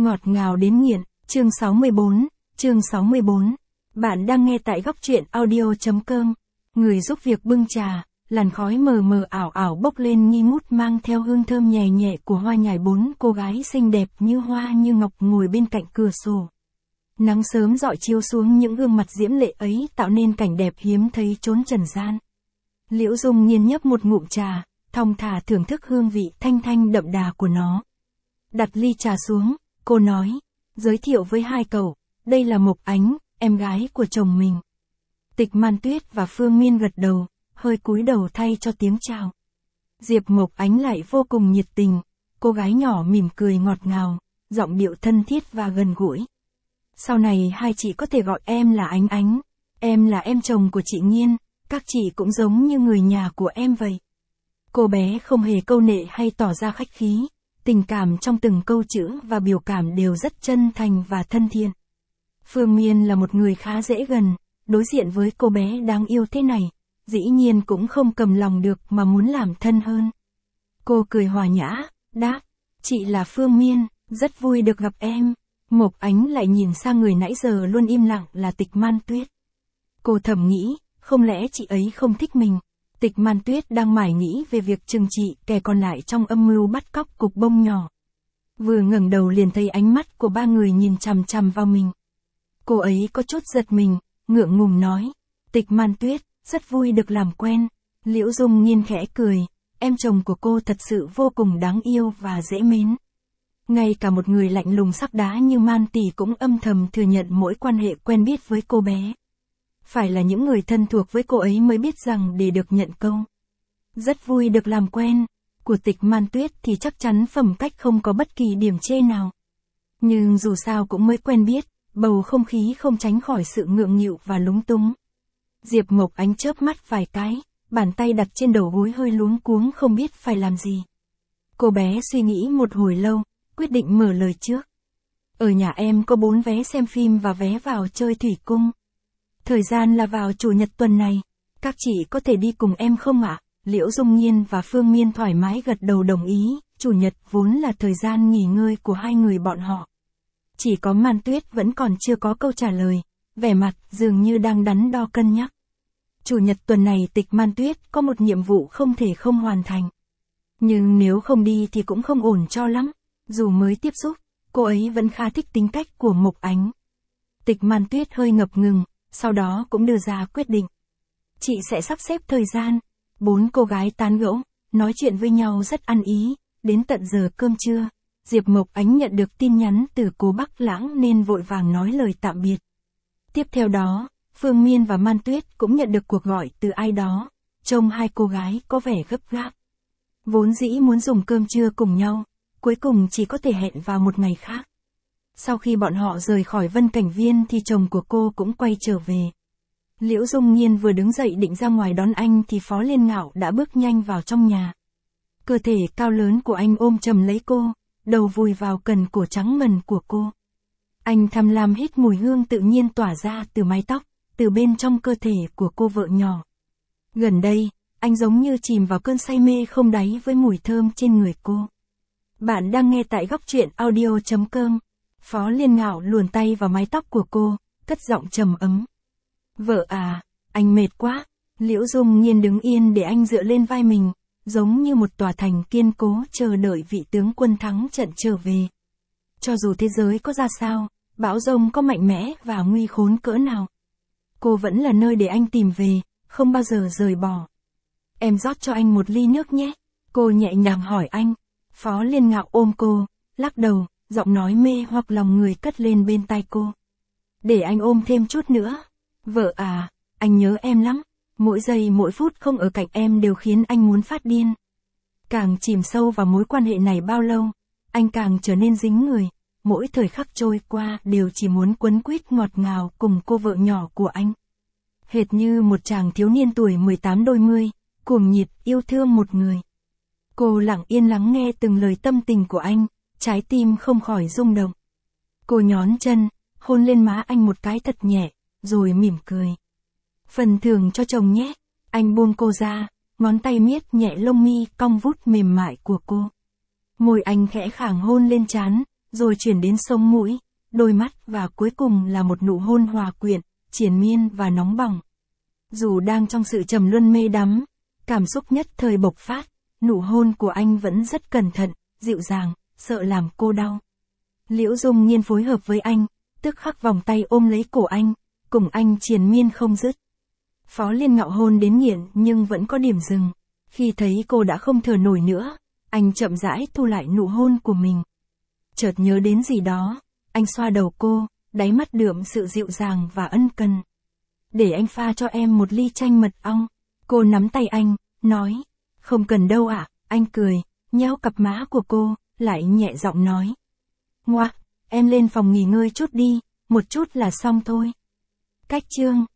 Ngọt ngào đến nghiện, chương 64. Bạn đang nghe tại góc truyện audio.com. Người giúp việc bưng trà, làn khói mờ mờ ảo ảo bốc lên nghi ngút mang theo hương thơm nhẹ nhẹ của hoa nhài. 4 cô gái xinh đẹp như hoa như ngọc ngồi bên cạnh cửa sổ. Nắng sớm rọi chiếu xuống những gương mặt diễm lệ ấy tạo nên cảnh đẹp hiếm thấy chốn trần gian. Liễu Dung Nhiên nhấp một ngụm trà, thong thả thưởng thức hương vị thanh thanh đậm đà của nó. Đặt ly trà xuống, cô nói, giới thiệu với hai cậu, đây là Mộc Ánh, em gái của chồng mình. Tịch Man Tuyết và Phương Miên gật đầu, hơi cúi đầu thay cho tiếng chào. Diệp Mộc Ánh lại vô cùng nhiệt tình, cô gái nhỏ mỉm cười ngọt ngào, giọng điệu thân thiết và gần gũi. Sau này hai chị có thể gọi em là Ánh Ánh, em là em chồng của chị Nhiên, các chị cũng giống như người nhà của em vậy. Cô bé không hề câu nệ hay tỏ ra khách khí, tình cảm trong từng câu chữ và biểu cảm đều rất chân thành và thân thiện. Phương Miên là một người khá dễ gần, đối diện với cô bé đáng yêu thế này, dĩ nhiên cũng không cầm lòng được mà muốn làm thân hơn. Cô cười hòa nhã, đáp, chị là Phương Miên, rất vui được gặp em. Mộc Ánh lại nhìn sang người nãy giờ luôn im lặng là Tịch Man Tuyết. Cô thầm nghĩ, không lẽ chị ấy không thích mình? Tịch Man Tuyết đang mải nghĩ về việc trừng trị kẻ còn lại trong âm mưu bắt cóc cục bông nhỏ. Vừa ngẩng đầu liền thấy ánh mắt của ba người nhìn chằm chằm vào mình. Cô ấy có chút giật mình, ngượng ngùng nói, Tịch Man Tuyết, rất vui được làm quen. Liễu Dung Nhiên khẽ cười, em chồng của cô thật sự vô cùng đáng yêu và dễ mến. Ngay cả một người lạnh lùng sắc đá như Man Tỷ cũng âm thầm thừa nhận mỗi quan hệ quen biết với cô bé. Phải là những người thân thuộc với cô ấy mới biết rằng để được nhận câu rất vui được làm quen của Tịch Man Tuyết thì chắc chắn phẩm cách không có bất kỳ điểm chê nào. Nhưng dù sao cũng mới quen biết, bầu không khí không tránh khỏi sự ngượng nghịu và lúng túng. Diệp Mộc Ánh chớp mắt vài cái, bàn tay đặt trên đầu gối hơi luống cuống không biết phải làm gì. Cô bé suy nghĩ một hồi lâu, quyết định mở lời trước. Ở nhà em có 4 vé xem phim và vé vào chơi thủy cung. Thời gian là vào chủ nhật tuần này, các chị có thể đi cùng em không ạ? Liễu Dung Nhiên và Phương Miên thoải mái gật đầu đồng ý, chủ nhật vốn là thời gian nghỉ ngơi của hai người bọn họ. Chỉ có Man Tuyết vẫn còn chưa có câu trả lời, vẻ mặt dường như đang đắn đo cân nhắc. Chủ nhật tuần này Tịch Man Tuyết có một nhiệm vụ không thể không hoàn thành. Nhưng nếu không đi thì cũng không ổn cho lắm, dù mới tiếp xúc, cô ấy vẫn khá thích tính cách của Mộc Ánh. Tịch Man Tuyết hơi ngập ngừng, sau đó cũng đưa ra quyết định. Chị sẽ sắp xếp thời gian. 4 cô gái tán gẫu, nói chuyện với nhau rất ăn ý, đến tận giờ cơm trưa. Diệp Mộc Ánh nhận được tin nhắn từ cô Bắc Lãng nên vội vàng nói lời tạm biệt. Tiếp theo đó, Phương Miên và Man Tuyết cũng nhận được cuộc gọi từ ai đó, trông hai cô gái có vẻ gấp gáp. Vốn dĩ muốn dùng cơm trưa cùng nhau, cuối cùng chỉ có thể hẹn vào một ngày khác. Sau khi bọn họ rời khỏi Vân Cảnh Viên thì chồng của cô cũng quay trở về. Liễu Dung Nhiên vừa đứng dậy định ra ngoài đón anh thì Phó Liên Ngạo đã bước nhanh vào trong nhà. Cơ thể cao lớn của anh ôm chầm lấy cô, đầu vùi vào cần cổ trắng ngần của cô. Anh tham lam hít mùi hương tự nhiên tỏa ra từ mái tóc, từ bên trong cơ thể của cô vợ nhỏ. Gần đây, anh giống như chìm vào cơn say mê không đáy với mùi thơm trên người cô. Bạn đang nghe tại góc truyện audio.com. Phó Liên Ngạo luồn tay vào mái tóc của cô, cất giọng trầm ấm. Vợ à, anh mệt quá. Liễu Dung Nhiên đứng yên để anh dựa lên vai mình, giống như một tòa thành kiên cố chờ đợi vị tướng quân thắng trận trở về. Cho dù thế giới có ra sao, bão giông có mạnh mẽ và nguy khốn cỡ nào, cô vẫn là nơi để anh tìm về, không bao giờ rời bỏ. Em rót cho anh một ly nước nhé. Cô nhẹ nhàng hỏi anh. Phó Liên Ngạo ôm cô, lắc đầu, giọng nói mê hoặc lòng người cất lên bên tai cô. Để anh ôm thêm chút nữa. Vợ à, anh nhớ em lắm. Mỗi giây mỗi phút không ở cạnh em đều khiến anh muốn phát điên. Càng chìm sâu vào mối quan hệ này bao lâu, anh càng trở nên dính người. Mỗi thời khắc trôi qua đều chỉ muốn quấn quýt ngọt ngào cùng cô vợ nhỏ của anh. Hệt như một chàng thiếu niên tuổi 18 đôi mươi, cuồng nhiệt yêu thương một người. Cô lặng yên lắng nghe từng lời tâm tình của anh, trái tim không khỏi rung động. Cô nhón chân, hôn lên má anh một cái thật nhẹ, rồi mỉm cười. Phần thưởng cho chồng nhé. Anh buông cô ra, ngón tay miết nhẹ lông mi cong vút mềm mại của cô. Môi anh khẽ khàng hôn lên trán, rồi chuyển đến sống mũi, đôi mắt và cuối cùng là một nụ hôn hòa quyện, triền miên và nóng bỏng. Dù đang trong sự trầm luân mê đắm, cảm xúc nhất thời bộc phát, nụ hôn của anh vẫn rất cẩn thận, dịu dàng, sợ làm cô đau. Liễu Dung Nhiên phối hợp với anh, tức khắc vòng tay ôm lấy cổ anh, cùng anh triền miên không dứt. Phó Liên Ngạo hôn đến nghiện nhưng vẫn có điểm dừng. Khi thấy cô đã không thở nổi nữa, anh chậm rãi thu lại nụ hôn của mình. Chợt nhớ đến gì đó, anh xoa đầu cô, đáy mắt đượm sự dịu dàng và ân cần. Để anh pha cho em một ly chanh mật ong. Cô nắm tay anh, nói, không cần đâu ạ. Anh cười, nhéo cặp má của cô, lại nhẹ giọng nói. Ngoa, em lên phòng nghỉ ngơi chút đi, một chút là xong thôi. Cách chương